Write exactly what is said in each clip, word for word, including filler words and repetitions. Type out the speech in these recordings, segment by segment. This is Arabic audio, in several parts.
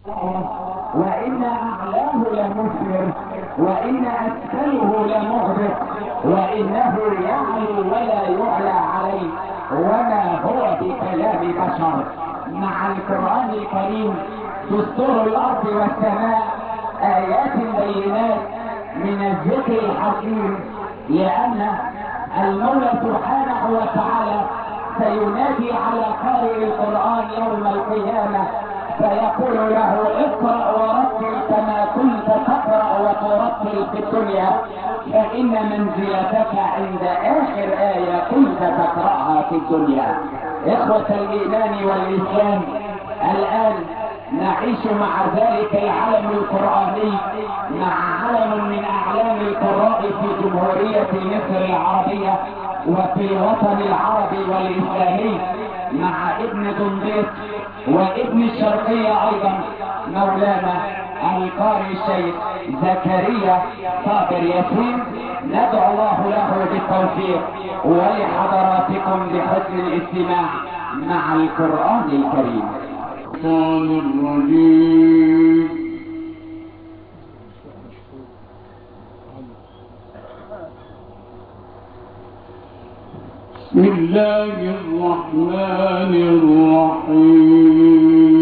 وإن أعلاه لمثمر، وإن أسفله لمغرق، وإنه يعلو ولا يعلى عليه، وما هو بكلام بشر. مع القرآن الكريم دستور الأرض والسماء، آيات بينات من الذكر الحكيم، لأن المولى سبحانه وتعالى سينادي على قارئ القرآن يوم القيامة فيقول له اقرأ ورتل كما كنت تقرأ وترتل في الدنيا، فإن منزلتك عند آخر آية كنت تقرأها في الدنيا. إخوة الإيمان والإسلام، الآن نعيش مع ذلك العلم القرآني، مع علم من أعلام القراء في جمهورية مصر العربية وفي الوطن العربي والإسلامي، مع ابن دنديس وابن الشرقية أيضا مولانا القارئ الشيخ زكريا صابر ياسين. ندعو الله له بالتوفيق ولحضراتكم بحسن الاستماع مع القرآن الكريم. الشيطان الرجيم. بسم الله الرحمن الرحيم.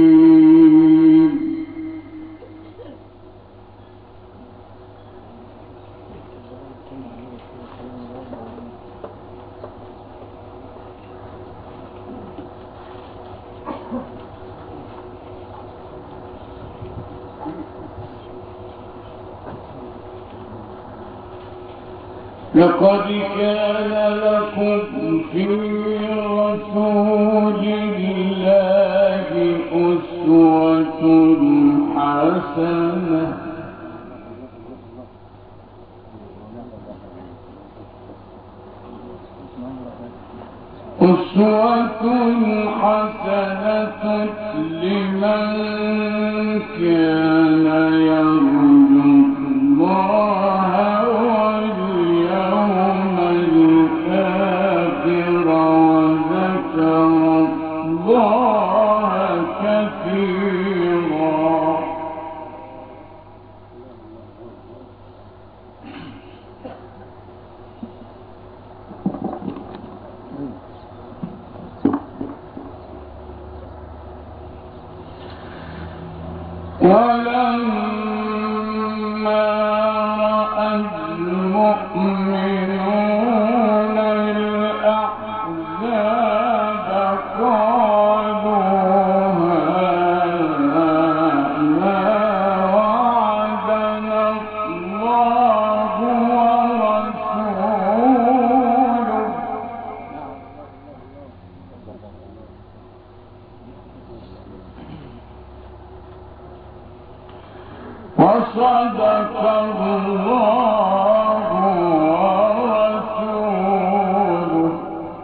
لقد كان لكم في رسول الله أسوة حسنة أسوة حسنة لمن كان يرجو الله واليوم الآخر وذكر الله كثيرا. ولما رأى المؤمنون الأحزاب قالوا هذا وعدنا الله ورسوله وصدق الله ورسوله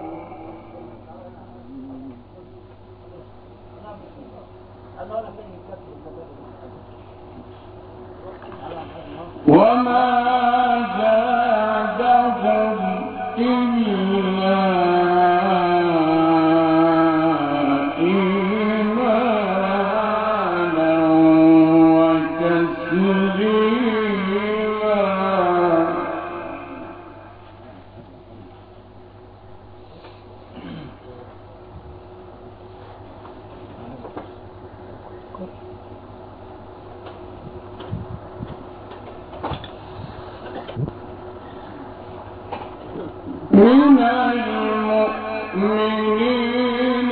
وما زادهم إلا إيمانا وتسليما. من المؤمنين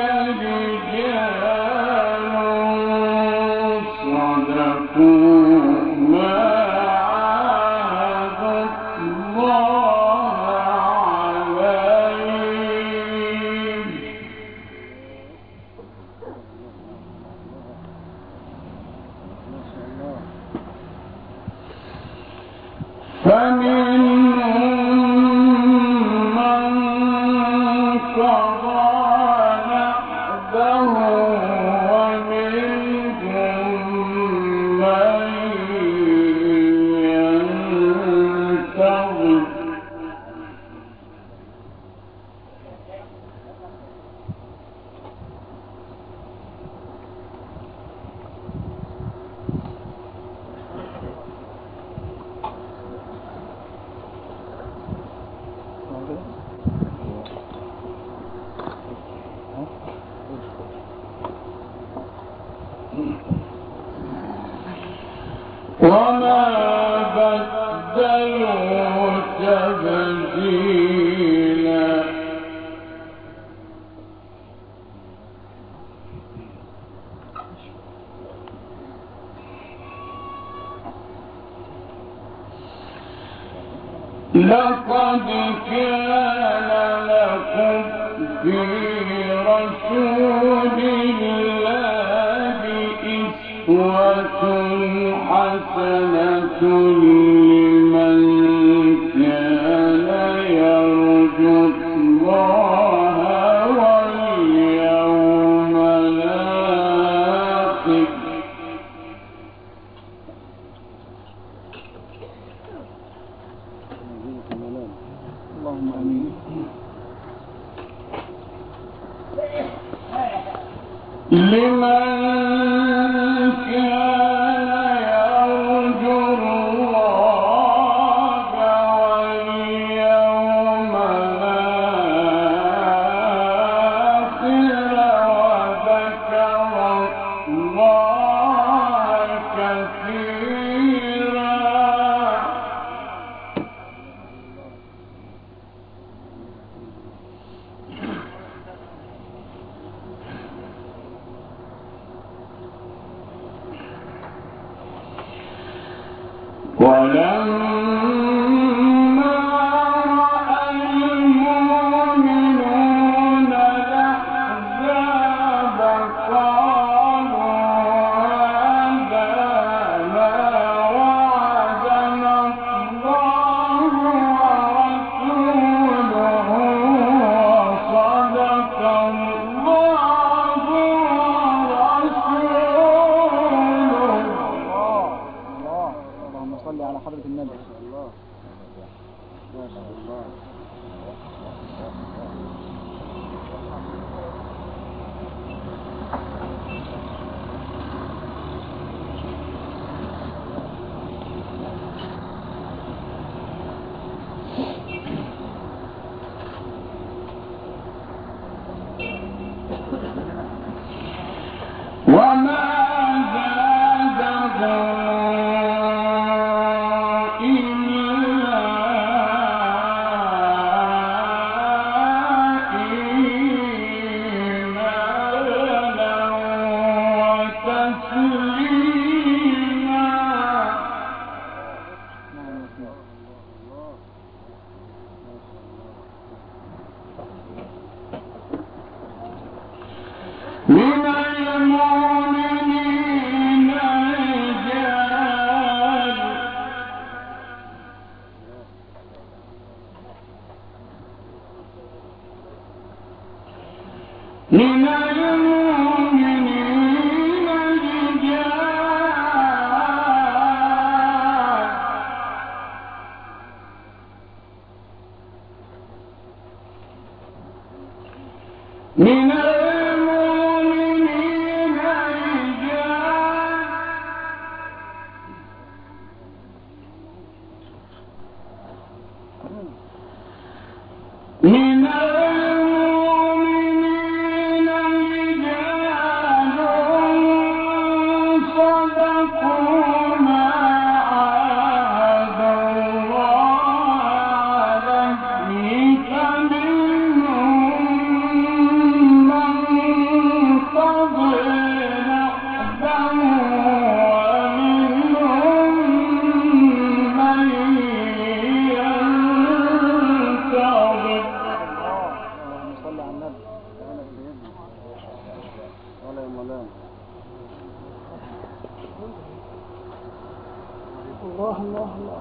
رجال صدقوا ما عاهدوا الله عليه فمنهم من قضى نحبه ومنهم من ينتظر لقد كان لكم في رسول الله أسوة حسنة لمن كان يرجو الله واليوم الآخر. اللهم آمين. لمن كان يرجو الله واليوم الآخر وذكر الله كثيرا. ولما رأى المؤمنون الأحزاب قالوا هذا ما وعدنا الله ورسوله وصدق الله ورسوله. اللهم صل على حضرة النبي. ما شاء الله. وما زادهم إلا إيمانا وتسليما. من المؤمنين رجال من المؤمنين رجال من المؤمنين رجال من المؤمنين رجال صدقوا ما عاهدوا الله عليه فمنهم من قضى نحبه ومنهم من ينتظر. اللهم صل على النبي. أنا سيدنا ولا يا مولانا. الله الله الله.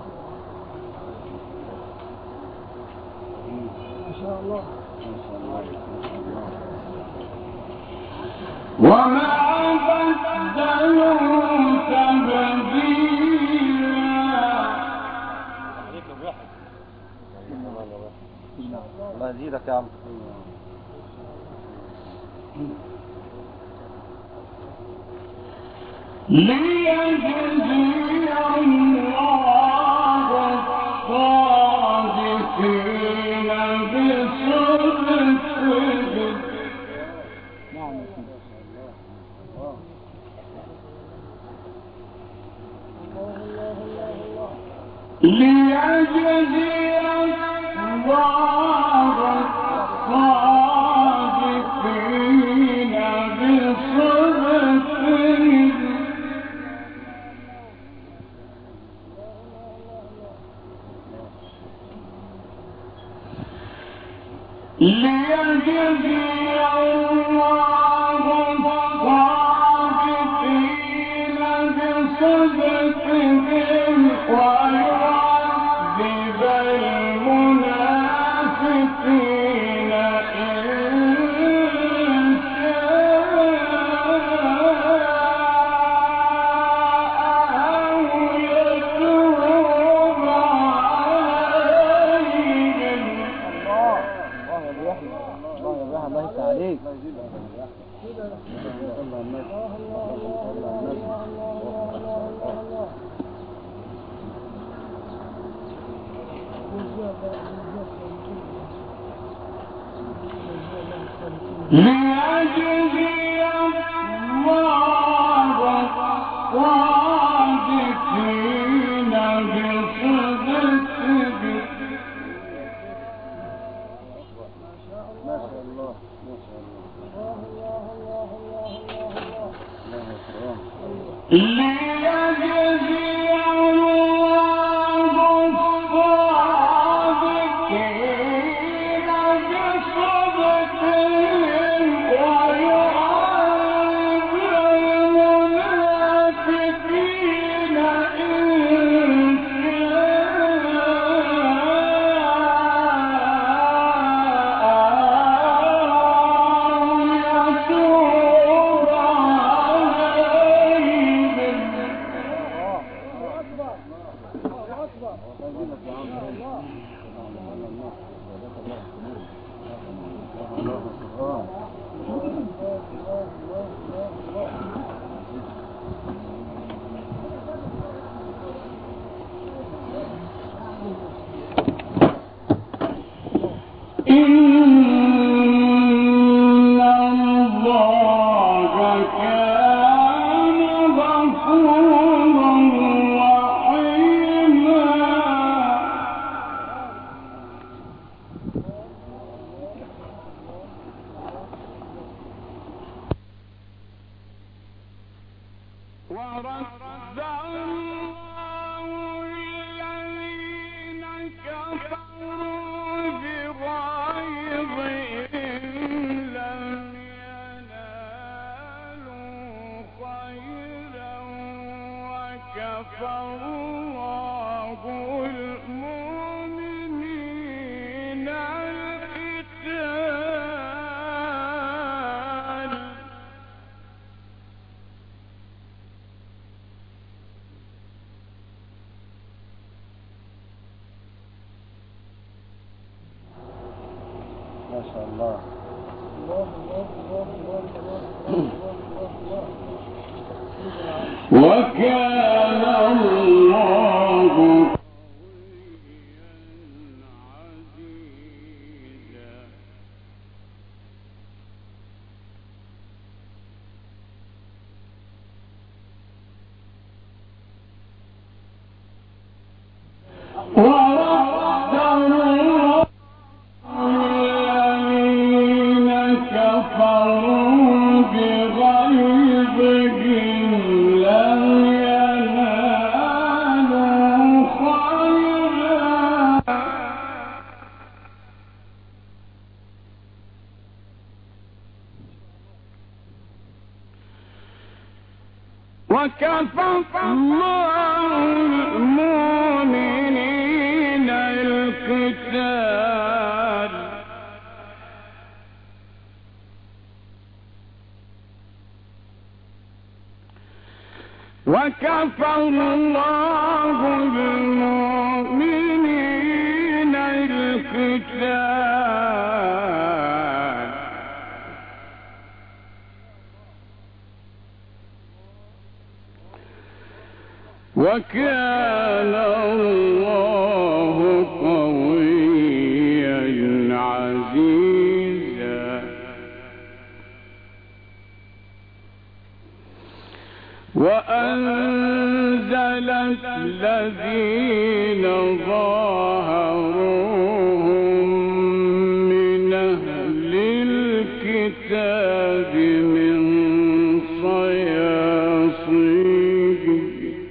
ما شاء الله. ما شاء الله. وما بدلوا تبديلا. الله يزيدك يا عم. ليجزي الله الصادقين بصدقهم. نعم يا سيدي. ليجزي الله الصادقين بصدقهم. عليك. الله يجيب يا أحمد. الله الناس. ليجزي الله الصادقين بصدقهم. ما شاء الله ما شاء الله. ليجزي الله الصادقين بصدقهم ويعذب المنافقين إن إن الله كان غفورا رحيما. ورد الله الذين كفروا بغيظهم لم ينالوا خيرا وكفى الله المؤمنين القتال. ما شاء الله. وكان الله عزيزا. ورد الله الذين كفروا بغيظهم لم ينالوا خيرا وكفى الله المؤمنين القتال. وكفى الله المؤمنين القتال. وكان الله قويا عزيزا. وأنزل الذين ظاهروهم من أهل الكتاب من صياصيهم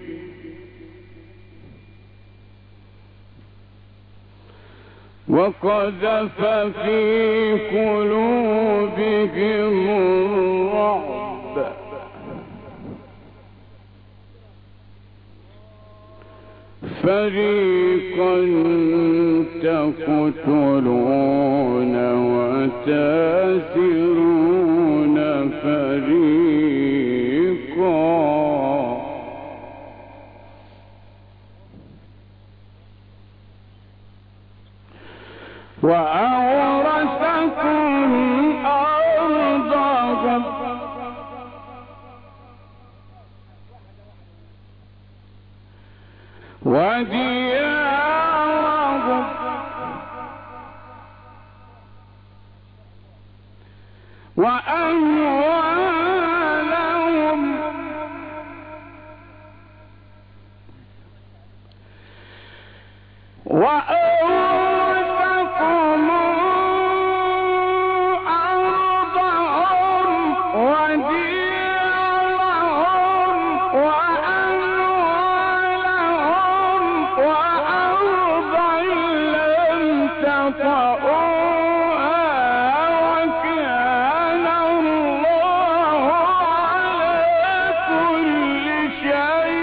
وقذف في قلوبهم الرعب فريقا تقتلون وتأسرون فريقا. وأورثكم أرضهم وديارهم وأموالهم وأورثكم أرضهم وديارهم وأموالهم وأرضا لم تطئوها وكان الله على كل شيء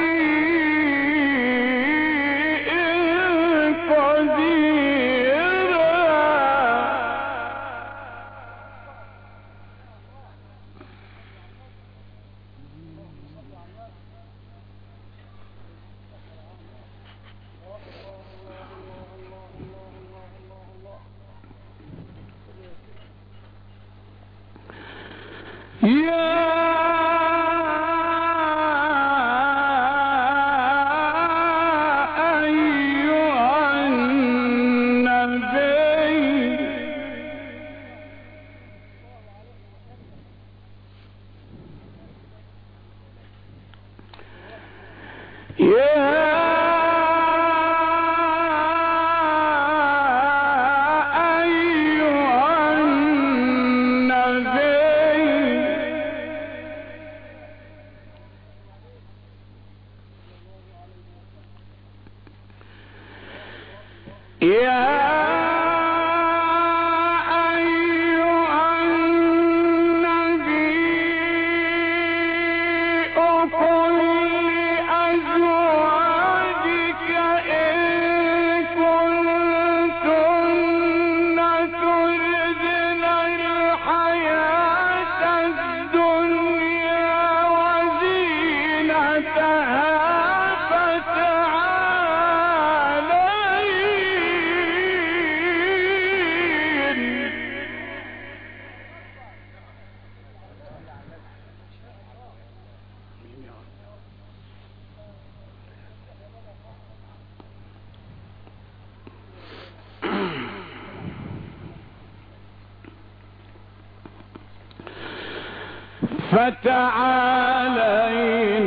فتعالين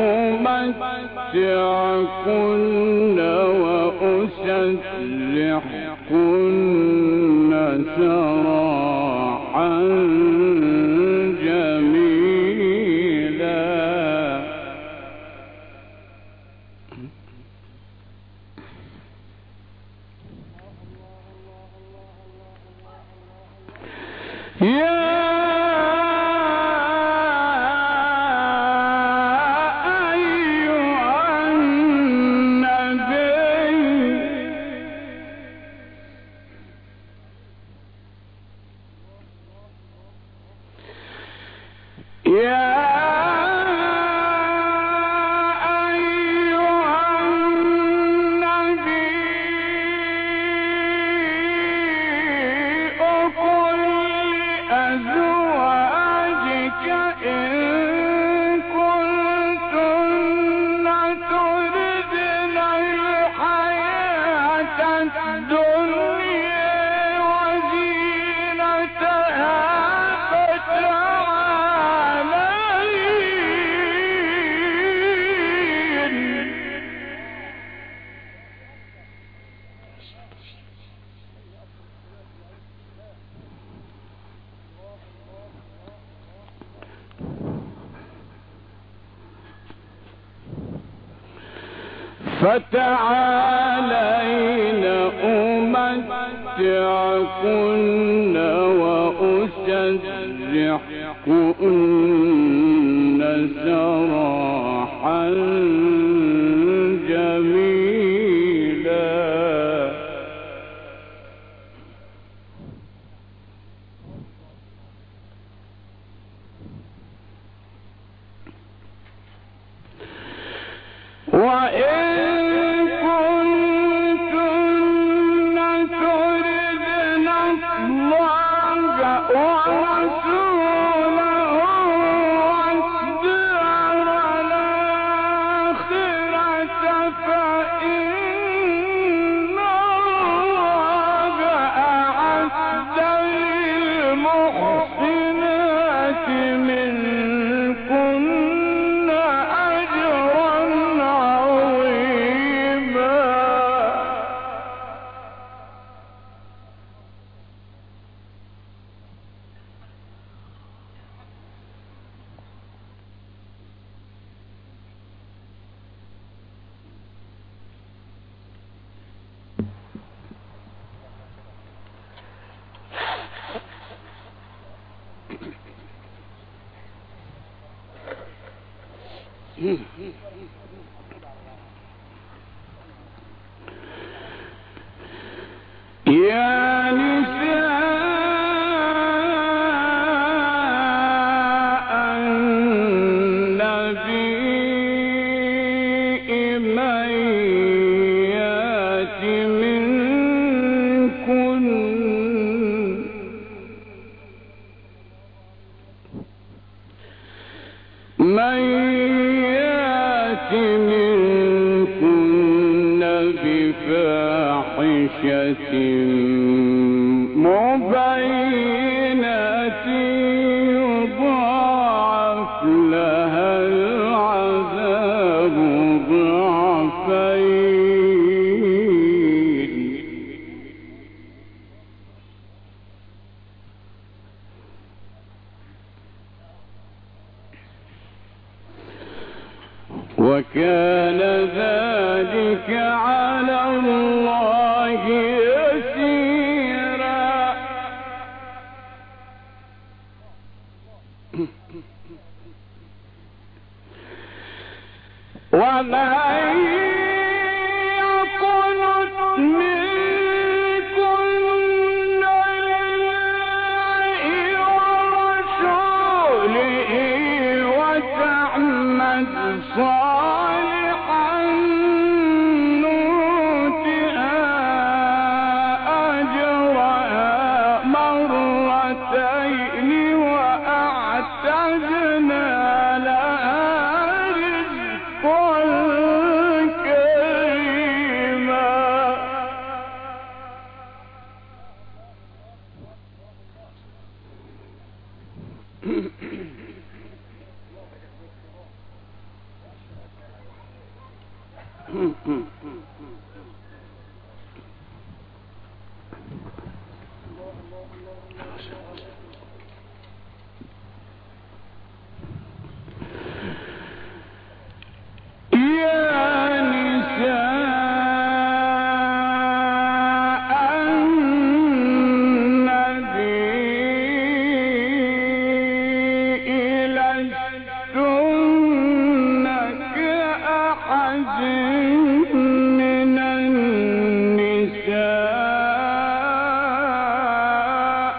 أمتعكن وأسرحكن سراحا جميلا. يا فتعالين أمتعكن وأسرحكن سراحا جميلا. وإن فإن يا نساء النبي من يات منكن من يات منكن بفاحشة مبينة يضاعف لها العذاب ضعفين وكان ذلك على الله يسيرا. ومن يقنت منكن لله ورسوله وتعمل صالحا نؤتها أجرها مرتين وأعتدنا لها رزقا كريما. يا نساء النبي لستن كأحد من النساء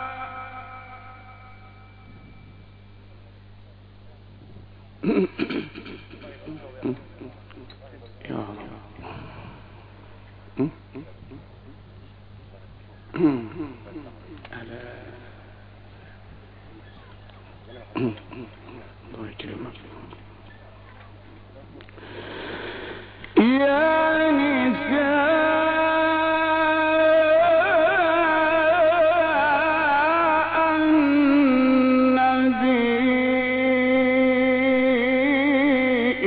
يا الله يكرمك. يا نساء النبي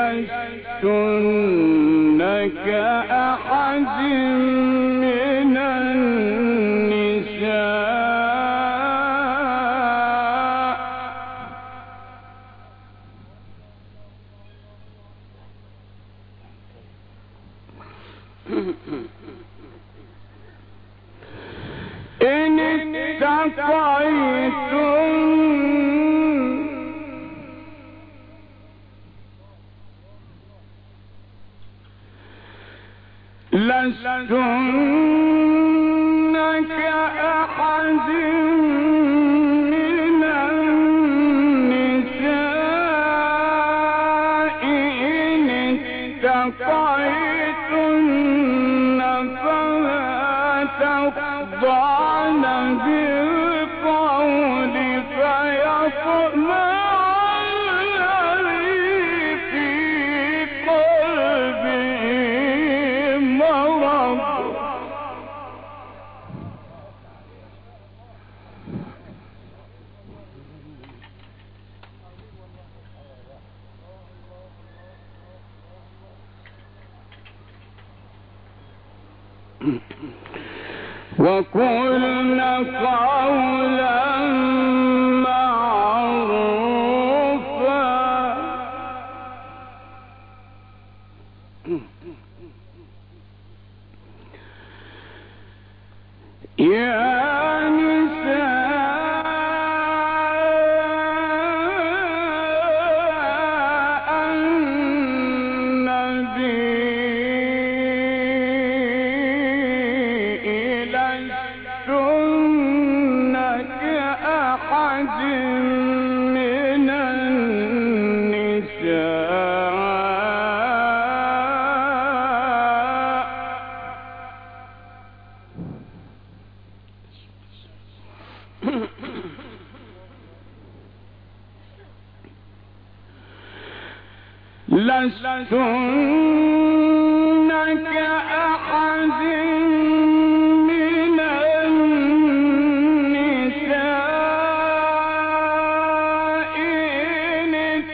لستن كأحد من النساء إن اتقيتم لستن كأحد من النساء إن اتقيتن فلا تخضعن بالقول فيطمع الذي في قلبه مرض. وقلن قولا معروفا. يا نساء من النساء لستن كأحد من النساء إن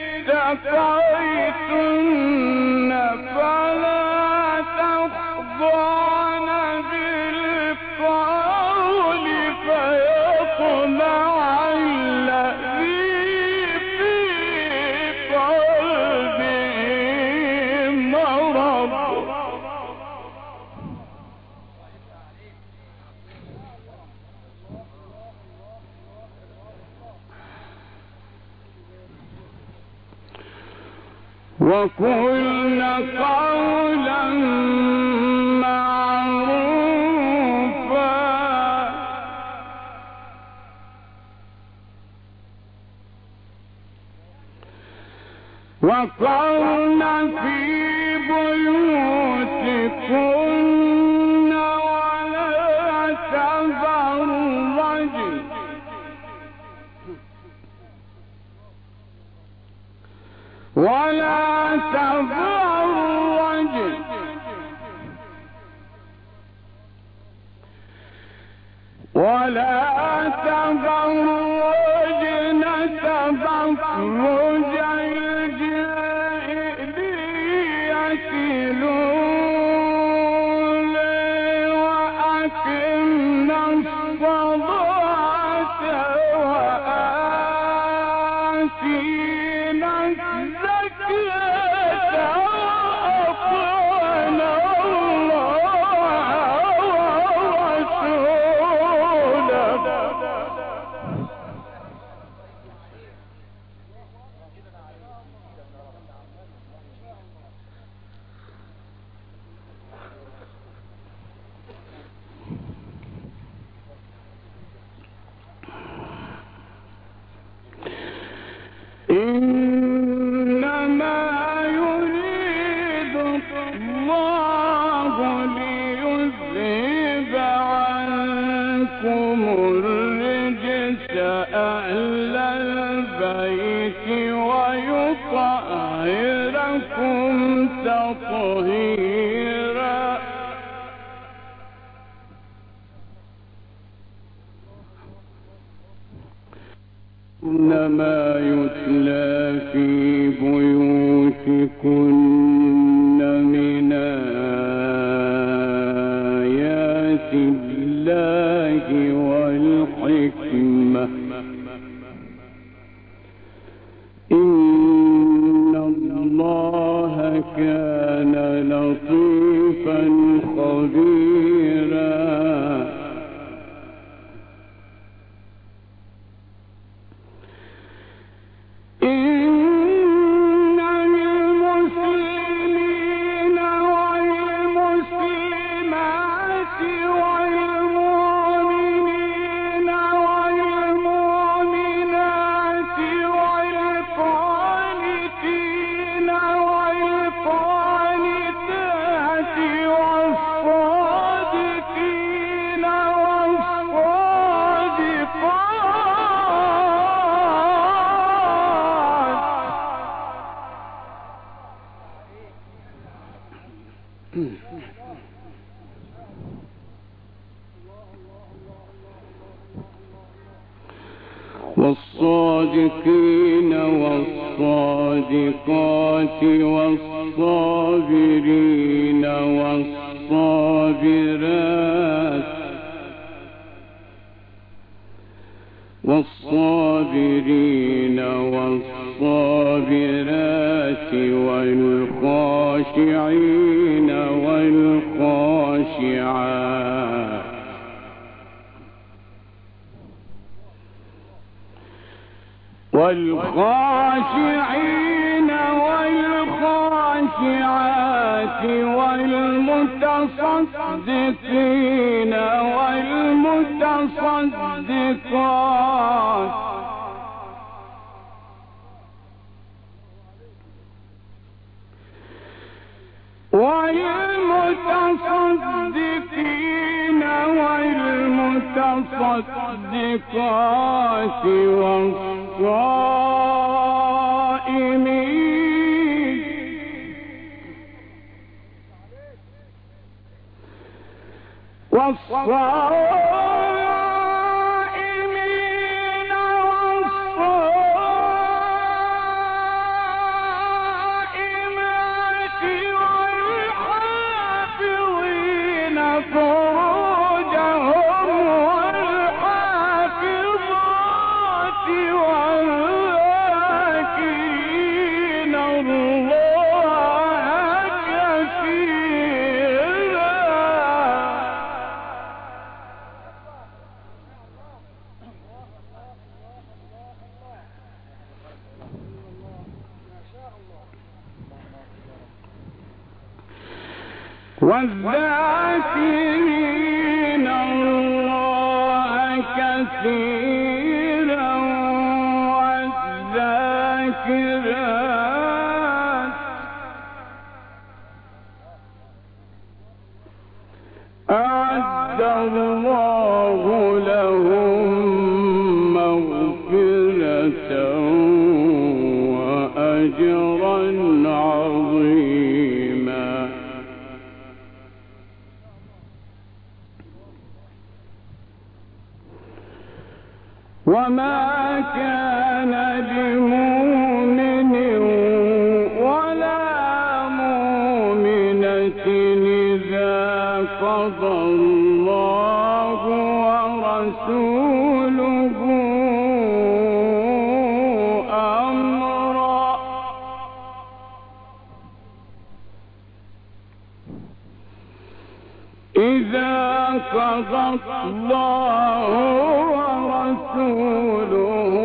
اتقيتن فلا تخضعن بالقول فيطمع الذي في قلبه مرض وقلن قولا معروفا وقرن في بيوتكن ولا تبرجن ولا تبرجن ولا تبرجن تبرج الجاهلية الأولى وأقمنا الصلاة وآتينا الزكاة وأطعنا الله ورسوله إنما يريد الله ليذهب عنكم الرجس أهل البيت ويطهركم تطهيرا إنما يتلى في بيوتكن من آيات الله والحكمة إن الله كان لطيفا خبيرا والصادقين والصادقات والصابرين والصابرات والصابرين والصابرات والخاشعين والخاشعات والخاشعين والخاشعات والمتصدقين والمتصدقات والمتصدقين والمتصدقات والصائمين والصائمين والصائمات والحافظين فروجهم والحافظات والذاكرين الله كثيرا والذاكرين الله كثيرا والذاكرات أعد الله لهم مغفرة وأجرا عظيما وما كان لمؤمن ولا مؤمنة إذا قضى الله ورسوله أمرا إذا قضى الله ورسوله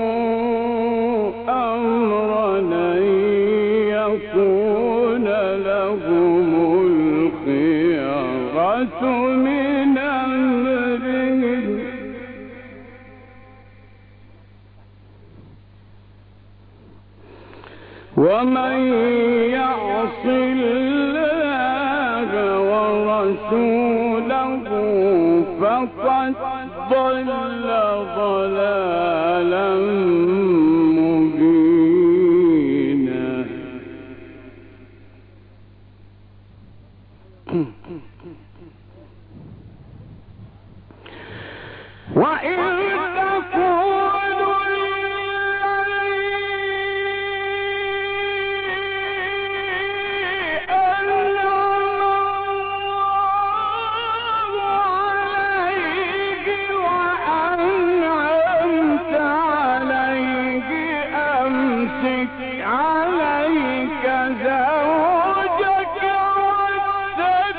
أمرا أن يكون لهم الخيرة من أمرهم ومن يعص الله ورسوله فقد ضل ضلالا مبينا وإن تقولوا عليك زوجك واتق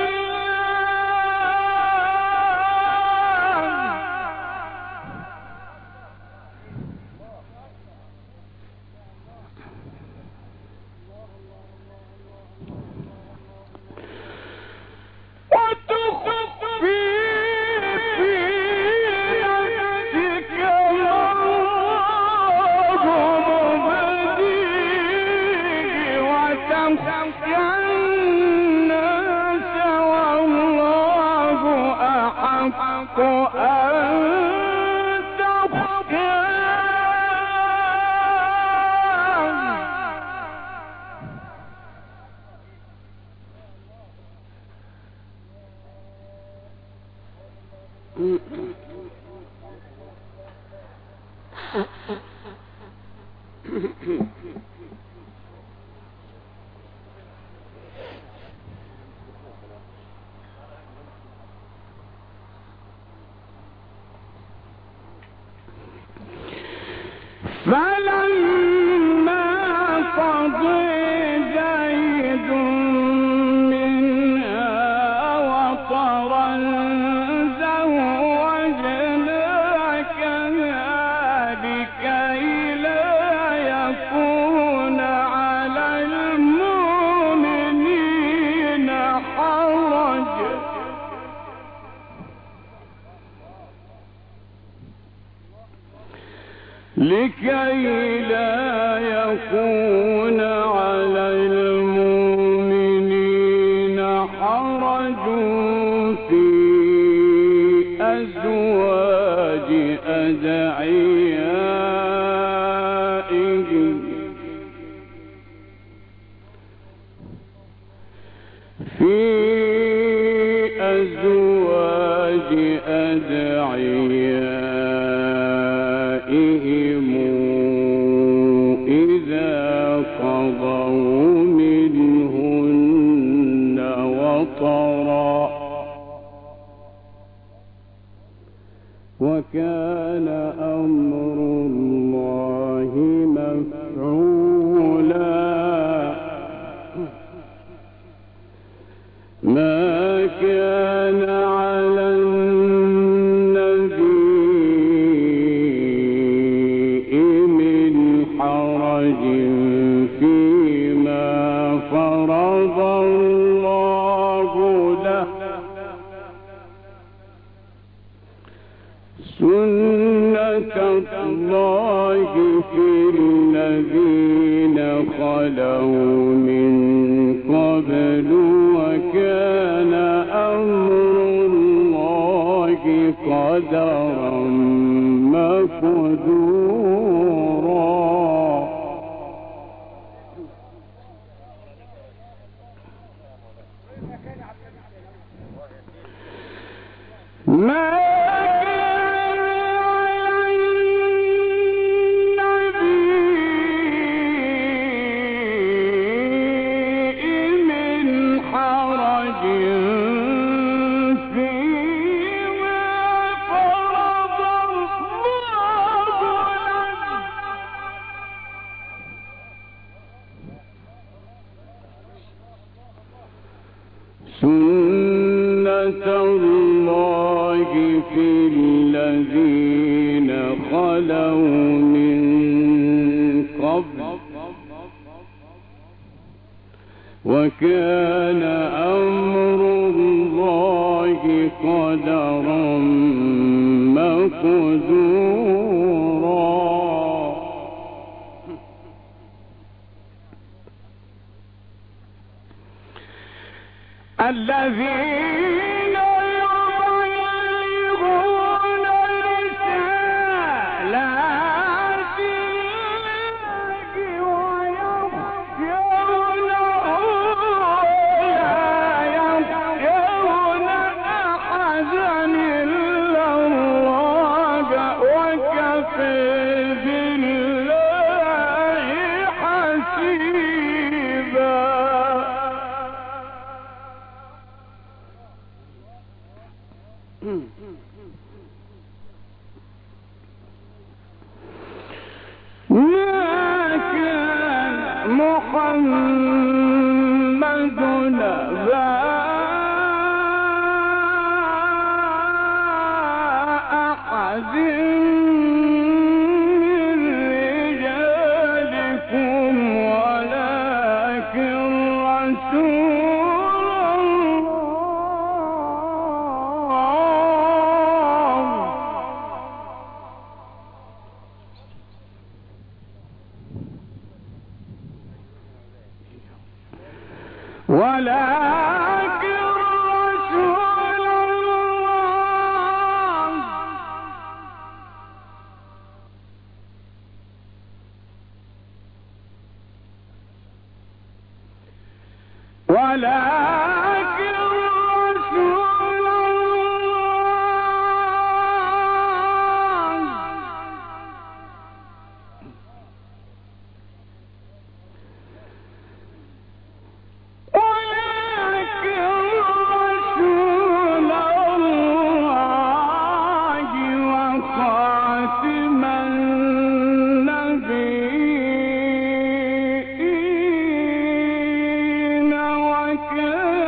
فلما قضي زيد منها وطرا زوجناكها لكي لا يكون على المؤمنين حرج لكي لا يكون على المؤمنين حرج أدعيائهم في أزواج أدعيائهم إذا قضوا منهن وطرا وكان أمر الله مفعولا ما كان على النبي من حرج فيما فرض الله له سنة الله في الذين خلوا من قبل وكان أمر الله قدرا مقدورا ما سنة الله في الذين خلوا من قبل وكان أمر الله قدرا مقدورا الذين يبلغون رسالات الله ويخشونه لا يخشون أحدا إلا الله وكفى بالله حسيبا ما كان محمد أبا أحد من رجالكم ولكن رسول ولكن رسول الله ولكن رسول الله كان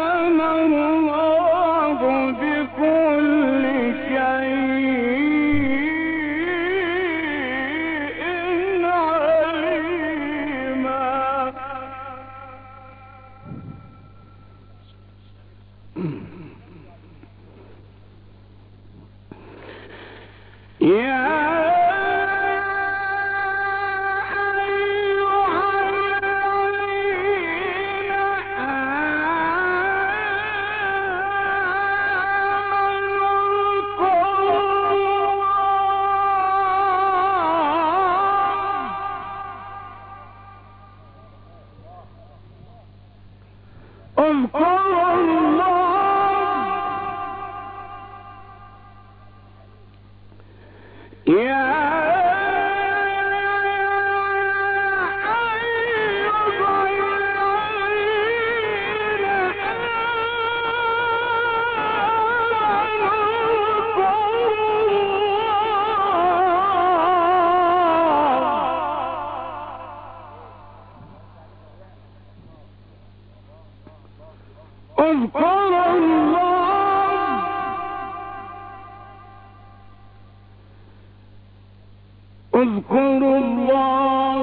اذكروا الله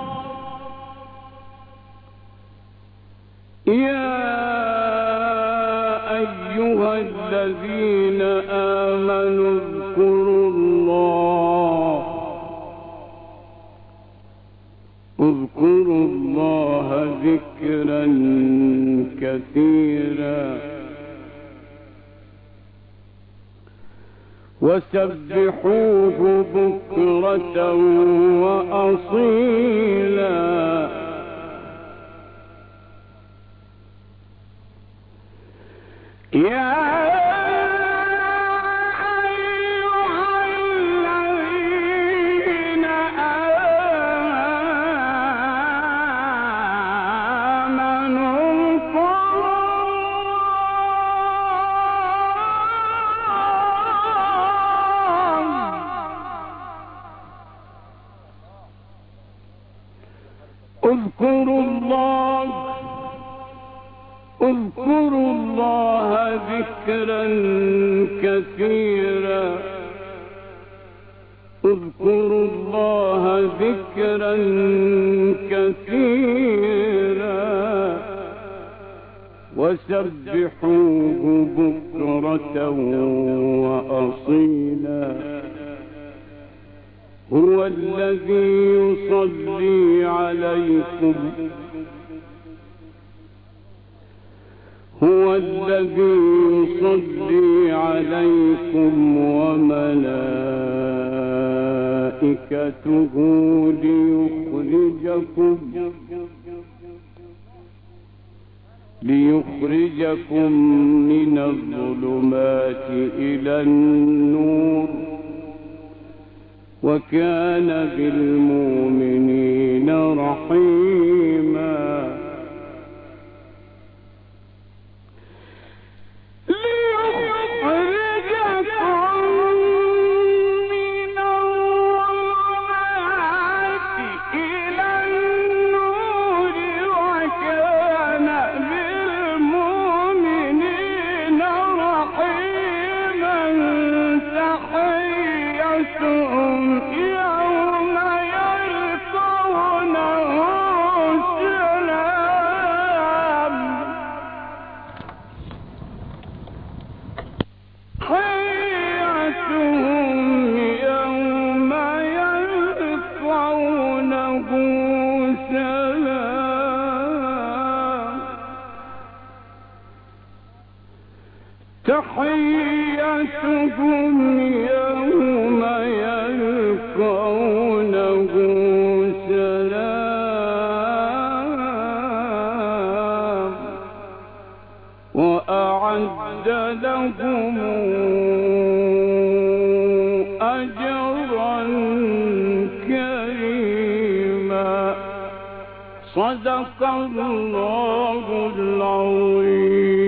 يا أيها الذين آمنوا اذكروا الله اذكروا الله ذكرا كثيرا وسبحوه بكرة وأصيلا يا اذكروا الله اذكروا الله ذكرا كثيرا اذكروا الله ذكرا كثيرا وسبحوه بكرة وأصيلا هو الذي يصلي عليكم هو الذي يصلي عليكم وملائكته ليخرجكم ليخرجكم من الظلمات إلى النور وكان بالمؤمنين رحيما تحيتهم يوم يلقونه سلام وأعد لهم أجرا كريما صدق الله العظيم.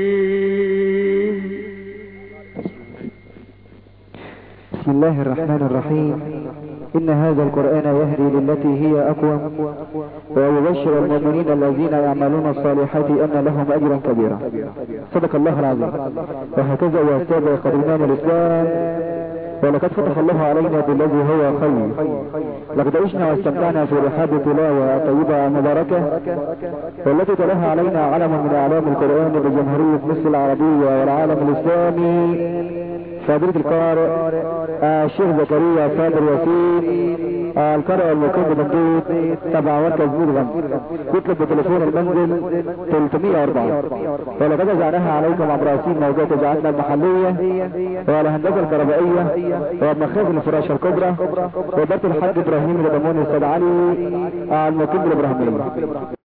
بسم الله الرحمن الرحيم. إن هذا القرآن يهدي للتي هي أقوم ويبشر المؤمنين الذين يعملون الصالحات أن لهم أجرا كبيرا. صدق الله العظيم. وهكذا يا السادة قدرنا الإسلام، ولقد فتح الله علينا بالذي هو خير. لقد عشنا واستمتعنا في رحاب التلاوة الطيبة المباركة والتي تلاها علينا علم من أعلام القرآن بجمهورية مصر العربية والعالم الإسلامي فضيلة القارئ الشيخ زكريا صابر ياسين القارئ المقيم بمنطقة تبع مركز مدغم، يطلب بتليفون المنزل ثلاثمائة وأربعة. ولقد جعلناها عليكم عبر راسين موجات اذاعتنا المحلية والهندسة الكهربائية ومخازن الفراشة الكبرى وإدارة الحاج إبراهيم الأموني السيد علي المقيم بالإبراهيمية.